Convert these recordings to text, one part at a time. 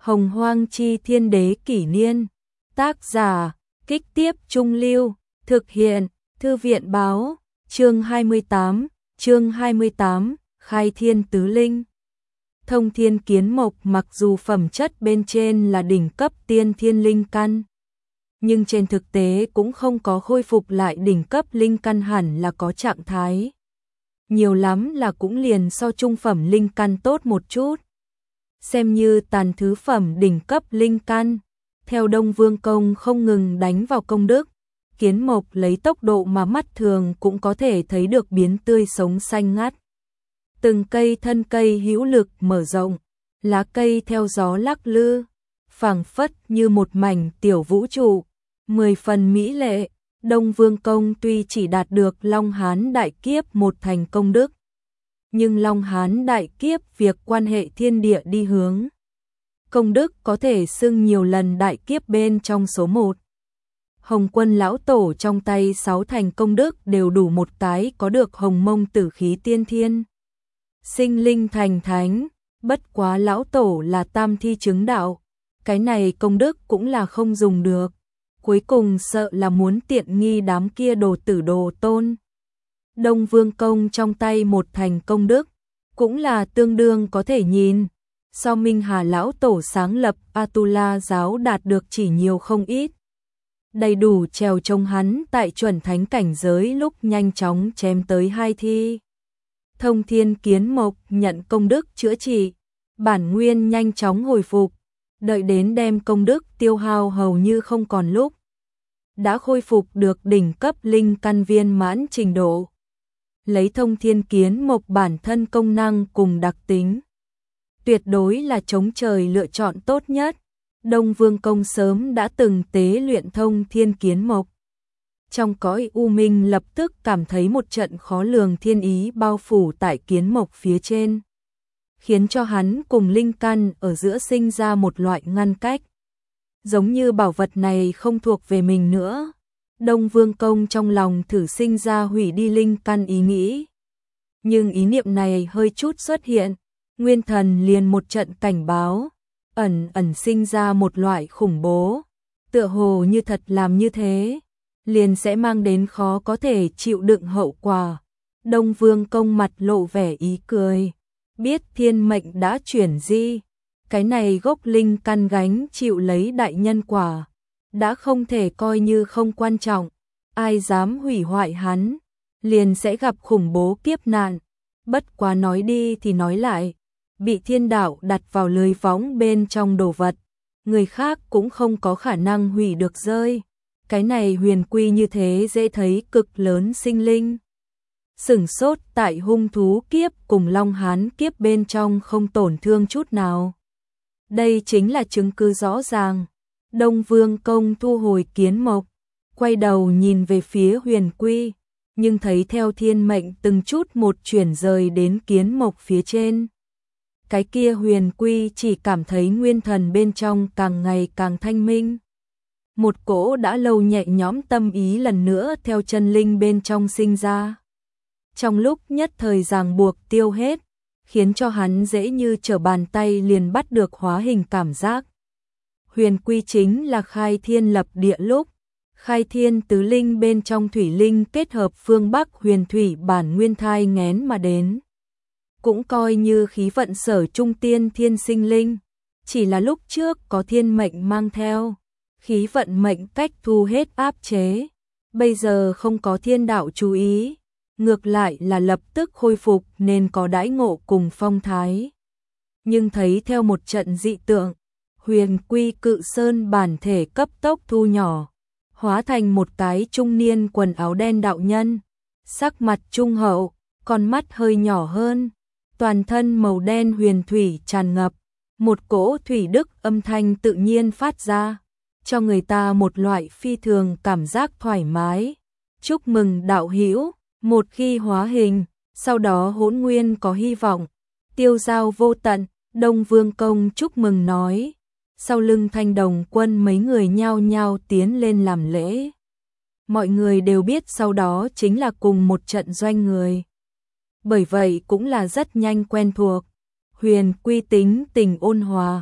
Hồng Hoang Chi Thiên Đế Kỷ Niên. Tác giả, Kích Tiếp Trung Lưu. Thực hiện, Thư viện Báo. Chương 28, Khai Thiên Tứ Linh. Thông Thiên Kiến Mộc mặc dù phẩm chất bên trên là đỉnh cấp tiên thiên linh căn, nhưng trên thực tế cũng không có khôi phục lại đỉnh cấp linh căn hẳn là có trạng thái. Nhiều lắm là cũng liền so trung phẩm linh căn tốt một chút. Xem như tàn thứ phẩm đỉnh cấp linh căn, theo Đông Vương Công không ngừng đánh vào công đức, Kiến Mộc lấy tốc độ mà mắt thường cũng có thể thấy được biến tươi sống xanh ngắt. Từng cây thân cây hữu lực mở rộng, lá cây theo gió lắc lư, phảng phất như một mảnh tiểu vũ trụ, 10 phần mỹ lệ. Đông Vương Công tuy chỉ đạt được Long Hán Đại Kiếp một thành công đức, nhưng Long Hán Đại Kiếp việc quan hệ thiên địa đi hướng công đức có thể xưng nhiều lần Đại Kiếp bên trong số 1. Hồng Quân lão tổ trong tay 6 thành công đức đều đủ một cái có được hồng mông tử khí tiên thiên. Sinh linh thành thánh, bất quá lão tổ là tam thi chứng đạo, cái này công đức cũng là không dùng được. Cuối cùng sợ là muốn tiện nghi đám kia đồ tử đồ tôn. Đông Vương Công trong tay một thành công đức, cũng là tương đương có thể nhìn. So Minh Hà lão tổ sáng lập Atula giáo đạt được chỉ nhiều không ít. Đầy đủ trèo trông hắn tại chuẩn thánh cảnh giới lúc nhanh chóng chém tới 2 thi. Thông Thiên Kiến Mộc nhận công đức chữa trị, bản nguyên nhanh chóng hồi phục, đợi đến đem công đức tiêu hao hầu như không còn lúc, đã khôi phục được đỉnh cấp linh căn viên mãn trình độ. Lấy Thông Thiên Kiến Mộc bản thân công năng cùng đặc tính, tuyệt đối là chống trời lựa chọn tốt nhất. Đông Vương Công sớm đã từng tế luyện Thông Thiên Kiến Mộc. Trong cõi u minh lập tức cảm thấy một trận khó lường thiên ý bao phủ tại kiến mộc phía trên, khiến cho hắn cùng linh căn ở giữa sinh ra một loại ngăn cách. Giống như bảo vật này không thuộc về mình nữa. Đông Vương Công trong lòng thử sinh ra hủy đi linh căn ý nghĩ. Nhưng ý niệm này hơi chút xuất hiện, Nguyên Thần liền một trận cảnh báo, ẩn sinh ra một loại khủng bố, tựa hồ như thật làm như thế liền sẽ mang đến khó có thể chịu đựng hậu quả. Đông Vương Công mặt lộ vẻ ý cười, biết thiên mệnh đã chuyển di, cái này gốc linh căn gánh chịu lấy đại nhân quả, đã không thể coi như không quan trọng, ai dám hủy hoại hắn, liền sẽ gặp khủng bố kiếp nạn. Bất quá nói đi thì nói lại, bị thiên đạo đặt vào lưới võng bên trong đồ vật, người khác cũng không có khả năng hủy được rơi. Cái này huyền quy như thế dễ thấy cực lớn sinh linh. Sửng sốt tại hung thú kiếp cùng Long Hán kiếp bên trong không tổn thương chút nào. Đây chính là chứng cứ rõ ràng. Đông Vương Công thu hồi kiến mộc, quay đầu nhìn về phía huyền quy, nhưng thấy theo thiên mệnh từng chút một chuyển rời đến kiến mộc phía trên. Cái kia huyền quy chỉ cảm thấy nguyên thần bên trong càng ngày càng thanh minh. Một cỗ đã lâu nhẹ nhõm tâm ý lần nữa theo chân linh bên trong sinh ra. Trong lúc nhất thời ràng buộc tiêu hết, khiến cho hắn dễ như trở bàn tay liền bắt được hóa hình cảm giác. Huyền quy chính là khai thiên lập địa lúc, khai thiên tứ linh bên trong thủy linh kết hợp phương Bắc huyền thủy bản nguyên thai nghén mà đến. Cũng coi như khí vận sở trung tiên thiên sinh linh, chỉ là lúc trước có thiên mệnh mang theo. Khí vận mệnh cách thu hết áp chế, bây giờ không có thiên đạo chú ý, ngược lại là lập tức khôi phục nên có đãi ngộ cùng phong thái. Nhưng thấy theo một trận dị tượng, huyền quy cự sơn bản thể cấp tốc thu nhỏ, hóa thành một cái trung niên quần áo đen đạo nhân, sắc mặt trung hậu, con mắt hơi nhỏ hơn, toàn thân màu đen huyền thủy tràn ngập, một cỗ thủy đức âm thanh tự nhiên phát ra, cho người ta một loại phi thường cảm giác thoải mái. Chúc mừng đạo hữu, một khi hóa hình, sau đó hỗn nguyên có hy vọng, tiêu giao vô tận. Đông Vương Công chúc mừng nói, sau lưng Thanh Đồng Quân mấy người nhao nhao tiến lên làm lễ. Mọi người đều biết sau đó chính là cùng một trận doanh người, bởi vậy cũng là rất nhanh quen thuộc. Huyền quy tính tình ôn hòa,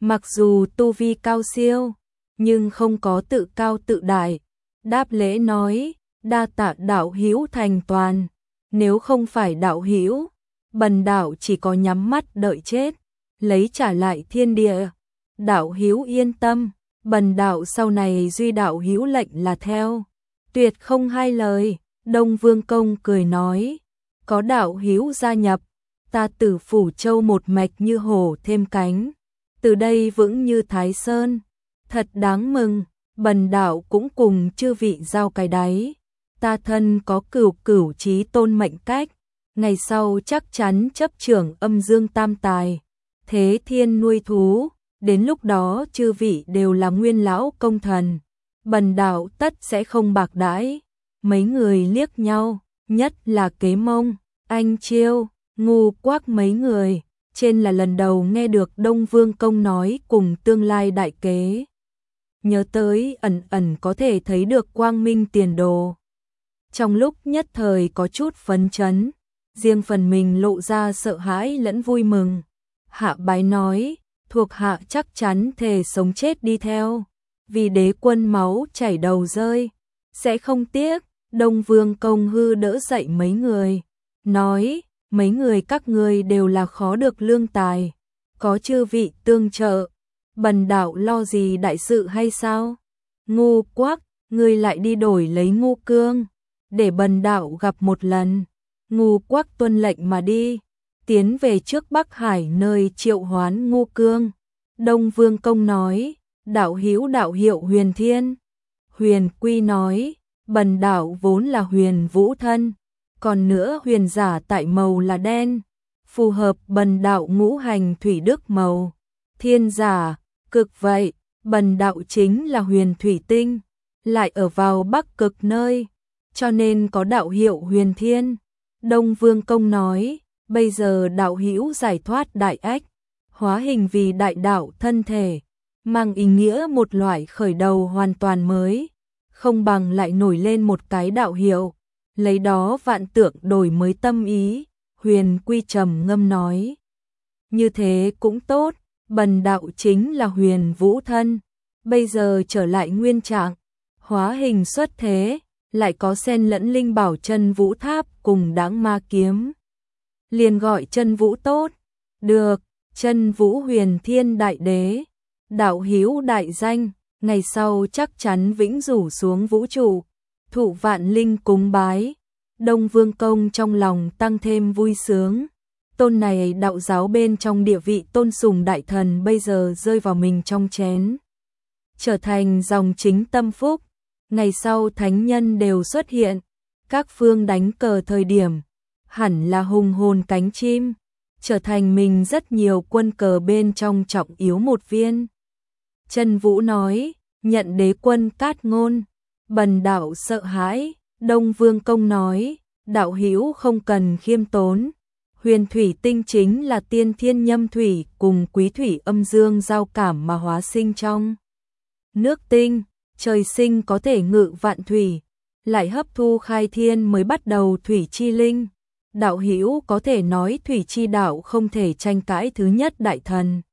mặc dù tu vi cao siêu, nhưng không có tự cao tự đại, đáp lễ nói, đa tạ đạo hữu thành toàn, nếu không phải đạo hữu, bần đạo chỉ có nhắm mắt đợi chết, lấy trả lại thiên địa. Đạo hữu yên tâm, bần đạo sau này duy đạo hữu lệnh là theo, tuyệt không hai lời. Đông Vương Công cười nói, có đạo hữu gia nhập, ta Tử Phủ Châu một mạch như hổ thêm cánh, từ đây vững như Thái Sơn, thật đáng mừng. Bần đạo cũng cùng chư vị giao cái đáy, ta thân có cửu chí tôn mệnh cách, ngày sau chắc chắn chấp trưởng âm dương tam tài, thế thiên nuôi thú, đến lúc đó chư vị đều là nguyên lão công thần, bần đạo tất sẽ không bạc đãi. Mấy người liếc nhau, nhất là Kế Mông, Anh Chiêu, Ngu Quác mấy người, trên là lần đầu nghe được Đông Vương Công nói cùng tương lai đại kế. Nhớ tới ẩn có thể thấy được quang minh tiền đồ. Trong lúc nhất thời có chút phấn chấn, riêng phần mình lộ ra sợ hãi lẫn vui mừng. Hạ Bái nói, thuộc hạ chắc chắn thề sống chết đi theo, vì đế quân máu chảy đầu rơi, sẽ không tiếc. Đông Vương Công hư đỡ dậy mấy người, nói, mấy người các ngươi đều là khó được lương tài, có chư vị tương trợ, bần đạo lo gì đại sự hay sao? Ngu Quác, ngươi lại đi đổi lấy Ngu Cương, để bần đạo gặp một lần. Ngu Quác tuân lệnh mà đi, tiến về trước Bắc Hải nơi triệu hoán Ngu Cương. Đông Vương Công nói, đạo hữu đạo hiệu Huyền Thiên. Huyền Quy nói, bần đạo vốn là Huyền Vũ thân, còn nữa huyền giả tại màu là đen, phù hợp bần đạo ngũ hành thủy đức màu. Thiên giả, cực vậy, bần đạo chính là Huyền Thủy Tinh, lại ở vào Bắc Cực nơi, cho nên có đạo hiệu Huyền Thiên. Đông Vương Công nói, bây giờ đạo hữu giải thoát đại ách, hóa hình vì đại đạo thân thể, mang ý nghĩa một loại khởi đầu hoàn toàn mới, không bằng lại nổi lên một cái đạo hiệu, lấy đó vạn tượng đổi mới tâm ý. Huyền Quy trầm ngâm nói, như thế cũng tốt, bần đạo chính là Huyền Vũ thân, bây giờ trở lại nguyên trạng, hóa hình xuất thế, lại có xen lẫn linh bảo Chân Vũ Tháp cùng Đãng Ma Kiếm, liền gọi Chân Vũ tốt. Được, Chân Vũ Huyền Thiên Đại Đế, đạo hữu đại danh, ngày sau chắc chắn vĩnh rủ xuống vũ trụ, thụ vạn linh cúng bái. Đông Vương Công trong lòng tăng thêm vui sướng, tôn này đạo giáo bên trong địa vị tôn sùng đại thần bây giờ rơi vào mình trong chén, trở thành dòng chính tâm phúc. Ngày sau thánh nhân đều xuất hiện, các phương đánh cờ thời điểm, hẳn là hùng hồn cánh chim, trở thành mình rất nhiều quân cờ bên trong trọng yếu một viên. Chân Vũ nói, nhận đế quân cát ngôn, bần đạo sợ hãi. Đông Vương Công nói, đạo hữu không cần khiêm tốn, Huyền Thủy Tinh chính là tiên thiên nhâm thủy cùng quý thủy âm dương giao cảm mà hóa sinh trong nước tinh, trời sinh có thể ngự vạn thủy, lại hấp thu khai thiên mới bắt đầu thủy chi linh. Đạo hữu có thể nói thủy chi đạo không thể tranh cãi thứ nhất đại thần,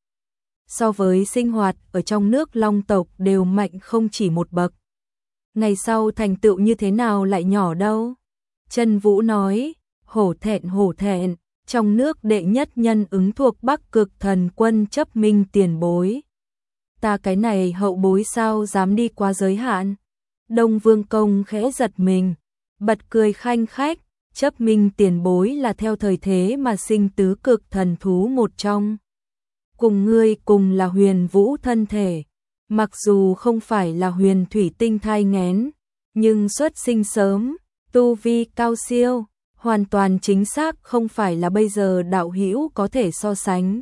so với sinh hoạt ở trong nước Long tộc đều mạnh không chỉ một bậc. Ngày sau thành tựu như thế nào lại nhỏ đâu. Chân Vũ nói, hổ thẹn, trong nước đệ nhất nhân ứng thuộc Bắc Cực Thần Quân chấp minh tiền bối. Ta cái này hậu bối sao dám đi qua giới hạn. Đông Vương Công khẽ giật mình, bật cười khanh khách, chấp minh tiền bối là theo thời thế mà sinh tứ cực thần thú một trong. Cùng ngươi cùng là Huyền Vũ thân thể, mặc dù không phải là Huyền Thủy Tinh thai nghén, nhưng xuất sinh sớm, tu vi cao siêu, hoàn toàn chính xác không phải là bây giờ đạo hữu có thể so sánh.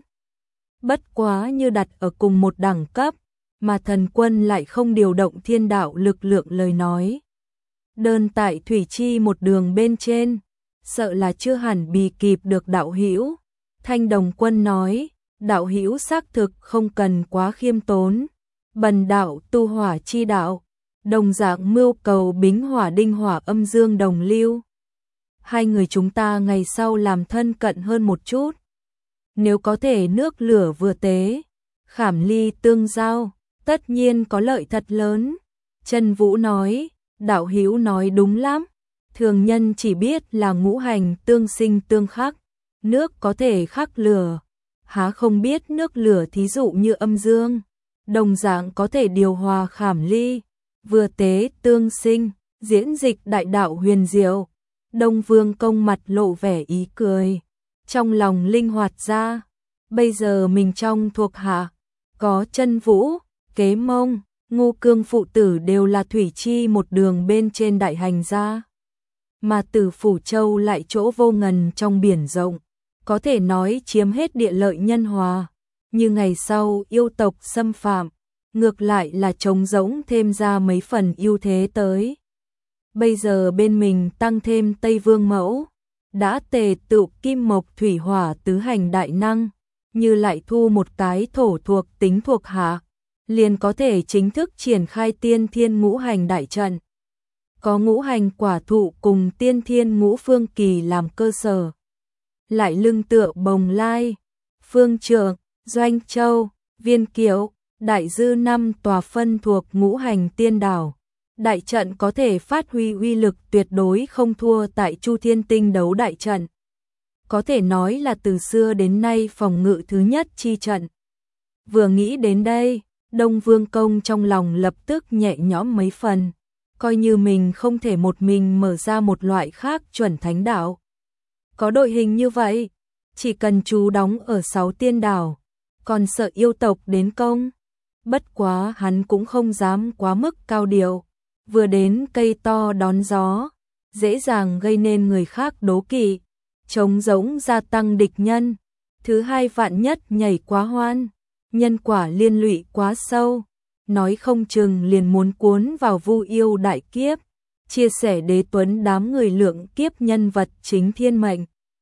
Bất quá như đặt ở cùng một đẳng cấp, mà thần quân lại không điều động thiên đạo lực lượng lời nói. Đơn tại thủy chi một đường bên trên, sợ là chưa hẳn bì kịp được đạo hữu. Thanh Đồng Quân nói, đạo hữu xác thực không cần quá khiêm tốn, bần đạo tu hỏa chi đạo, đồng dạng mưu cầu bính hỏa đinh hỏa âm dương đồng lưu. Hai người chúng ta ngày sau làm thân cận hơn một chút. Nếu có thể nước lửa vừa tế, khảm ly tương giao, tất nhiên có lợi thật lớn. Chân Vũ nói, đạo hữu nói đúng lắm, thường nhân chỉ biết là ngũ hành tương sinh tương khắc, nước có thể khắc lửa, há không biết nước lửa thí dụ như âm dương, đồng dạng có thể điều hòa khảm ly, vừa tế tương sinh, diễn dịch đại đạo huyền diệu. Đông Vương Công mặt lộ vẻ ý cười, trong lòng linh hoạt ra, bây giờ mình trong thuộc hạ, có Chân Vũ, Kế Mông, Ngô Cương phụ tử đều là thủy chi một đường bên trên đại hành gia, mà Tử Phủ Châu lại chỗ vô ngần trong biển rộng, có thể nói chiếm hết địa lợi nhân hòa, như ngày sau yêu tộc xâm phạm, ngược lại là trống rỗng thêm ra mấy phần ưu thế tới. Bây giờ bên mình tăng thêm Tây Vương Mẫu, đã tề tựu kim mộc thủy hỏa tứ hành đại năng, như lại thu một cái thổ thuộc tính thuộc hạ, liền có thể chính thức triển khai tiên thiên ngũ hành đại trận. Có ngũ hành quả thụ cùng tiên thiên ngũ phương kỳ làm cơ sở. Lại lưng tựa Bồng Lai, Phương Trượng, Doanh Châu, Viên Kiệu, Đại Dư năm tòa phân thuộc ngũ hành tiên đảo. Đại trận có thể phát huy uy lực tuyệt đối không thua tại Chu Thiên Tinh đấu đại trận. Có thể nói là từ xưa đến nay phòng ngự thứ nhất chi trận. Vừa nghĩ đến đây, Đông Vương Công trong lòng lập tức nhẹ nhõm mấy phần, coi như mình không thể một mình mở ra một loại khác chuẩn thánh đạo. Có đội hình như vậy, chỉ cần chú đóng ở 6 tiên đảo, còn sợ yêu tộc đến công. Bất quá hắn cũng không dám quá mức cao điệu, vừa đến cây to đón gió, dễ dàng gây nên người khác đố kỵ, trống rỗng gia tăng địch nhân. Thứ hai vạn nhất nhảy quá hoan, nhân quả liên lụy quá sâu, nói không chừng liền muốn cuốn vào vu yêu đại kiếp, chia sẻ đế tuấn đám người lượng kiếp nhân vật chính thiên mệnh.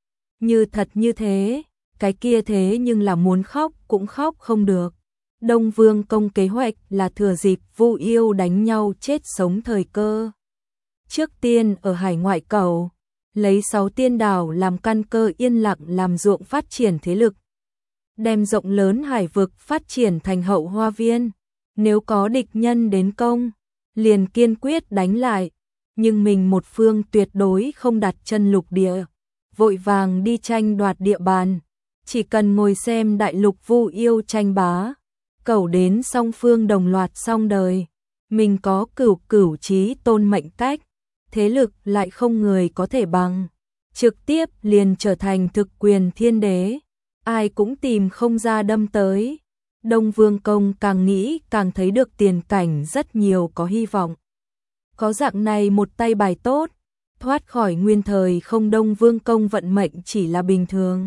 Như thật như thế, cái kia thế nhưng là muốn khóc cũng khóc không được. Đông Vương Công kế hoạch là thừa dịp vu yêu đánh nhau chết sống thời cơ. Trước tiên ở hải ngoại cầu, lấy 6 tiên đảo làm căn cơ yên lặng làm ruộng phát triển thế lực. Đem rộng lớn hải vực phát triển thành hậu hoa viên. Nếu có địch nhân đến công, liền kiên quyết đánh lại. Nhưng mình một phương tuyệt đối không đặt chân lục địa, vội vàng đi tranh đoạt địa bàn. Chỉ cần ngồi xem đại lục vu yêu tranh bá, cầu đến song phương đồng loạt xong đời. Mình có cửu chí tôn mệnh cách, thế lực lại không người có thể bằng. Trực tiếp liền trở thành thực quyền thiên đế, ai cũng tìm không ra đâm tới. Đông Vương Công càng nghĩ càng thấy được tiền cảnh rất nhiều có hy vọng. Có dạng này một tay bài tốt, thoát khỏi nguyên thời không Đông Vương Công vận mệnh chỉ là bình thường.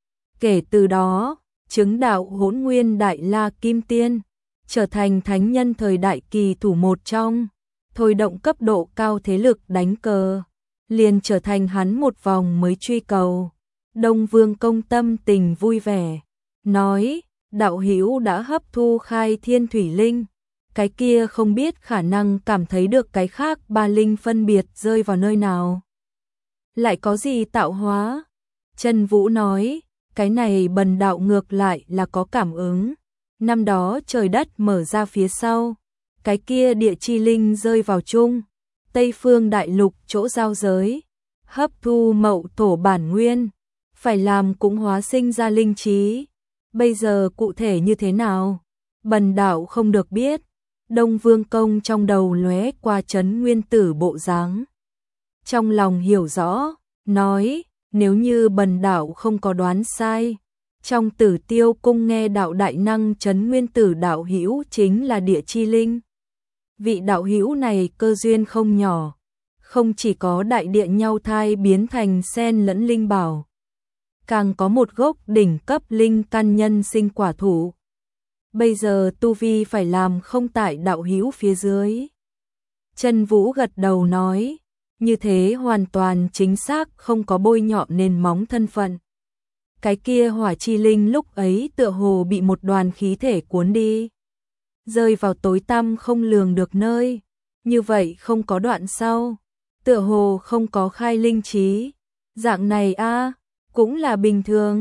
Kể từ đó, chứng đạo Hỗn Nguyên Đại La Kim Tiên, trở thành thánh nhân thời đại kỳ thủ một trong, thôi động cấp độ cao thế lực đánh cờ, liền trở thành hắn một vòng mới truy cầu. Đông Vương Công tâm tình vui vẻ, nói, đạo hữu đã hấp thu khai thiên thủy linh, cái kia không biết khả năng cảm thấy được cái khác ba linh phân biệt rơi vào nơi nào. Lại có gì tạo hóa? Chân Vũ nói, cái này bần đạo ngược lại là có cảm ứng. Năm đó trời đất mở ra phía sau, cái kia địa chi linh rơi vào chung, Tây Phương Đại Lục chỗ giao giới, hấp thu mậu thổ bản nguyên, phải làm cũng hóa sinh ra linh trí. Bây giờ cụ thể như thế nào? Bần đạo không được biết. Đông Vương Công trong đầu lóe qua Trấn Nguyên Tử bộ dáng. Trong lòng hiểu rõ, nói, nếu như bần đạo không có đoán sai, trong Tử Tiêu cung nghe đạo đại năng Trấn Nguyên Tử đạo hữu chính là địa chi linh. Vị đạo hữu này cơ duyên không nhỏ, không chỉ có đại địa nhau thai biến thành sen lẫn linh bảo, càng có một gốc đỉnh cấp linh căn nhân sinh quả thụ. Bây giờ tu vi phải làm không tại đạo hữu phía dưới. Chân Vũ gật đầu nói, như thế hoàn toàn chính xác, không có bôi nhọ nền móng thân phận. Cái kia hỏa chi linh lúc ấy tựa hồ bị một đoàn khí thể cuốn đi, rơi vào tối tăm không lường được nơi, như vậy không có đoạn sau, tựa hồ không có khai linh trí. Dạng này a, cũng là bình thường,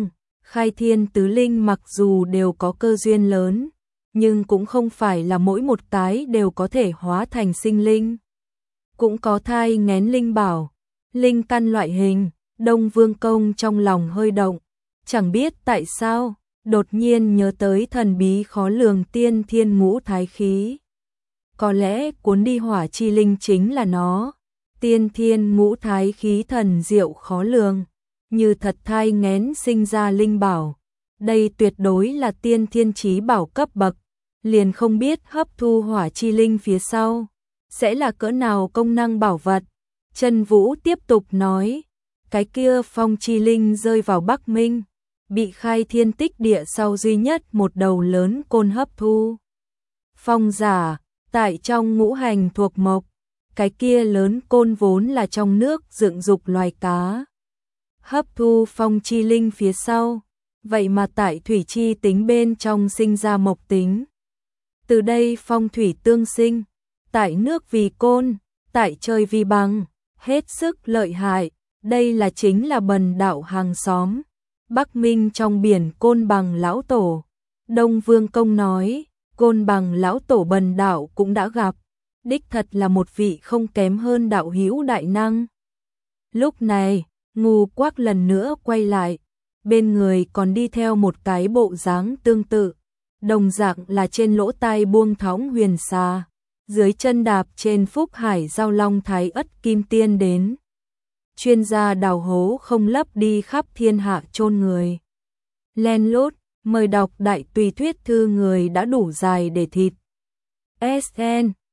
Khai thiên tứ linh mặc dù đều có cơ duyên lớn, nhưng cũng không phải là mỗi một cái đều có thể hóa thành sinh linh. Cũng có thai nghén linh bảo, linh căn loại hình. Đông Vương Công trong lòng hơi động, chẳng biết tại sao, đột nhiên nhớ tới thần bí khó lường tiên thiên ngũ thái khí. Có lẽ cuốn đi hỏa chi linh chính là nó. Tiên thiên ngũ thái khí thần diệu khó lường, như thật thai nghén sinh ra linh bảo. Đây tuyệt đối là tiên thiên chí bảo cấp bậc, liền không biết hấp thu hỏa chi linh phía sau sẽ là cỡ nào công năng bảo vật. Chân Vũ tiếp tục nói, cái kia phong chi linh rơi vào Bắc Minh, bị khai thiên tích địa sau duy nhất một đầu lớn côn hấp thu. Phong giả, tại trong ngũ hành thuộc mộc, cái kia lớn côn vốn là trong nước dựng dục loài cá. Hấp thu phong chi linh phía sau, vậy mà tại thủy chi tính bên trong sinh ra mộc tính. Từ đây phong thủy tương sinh, tại nước vì côn, tại trời vì bằng, hết sức lợi hại. Đây là chính là bần đạo hàng xóm, Bắc Minh trong biển Côn Bằng lão tổ. Đông Vương Công nói, Côn Bằng lão tổ bần đạo cũng đã gặp, đích thật là một vị không kém hơn đạo hữu đại năng. Lúc này, Ngô Quác lần nữa quay lại, bên người còn đi theo một cái bộ dáng tương tự, đồng dạng là trên lỗ tai buông thõng huyền xà, dưới chân đạp trên Phúc Hải Giao Long Thái Ất Kim Tiên đến. Chuyên gia đào hố không lấp đi khắp thiên hạ chôn người. Len lút, mời đọc đại tùy thuyết thư người đã đủ dài để thịt. SN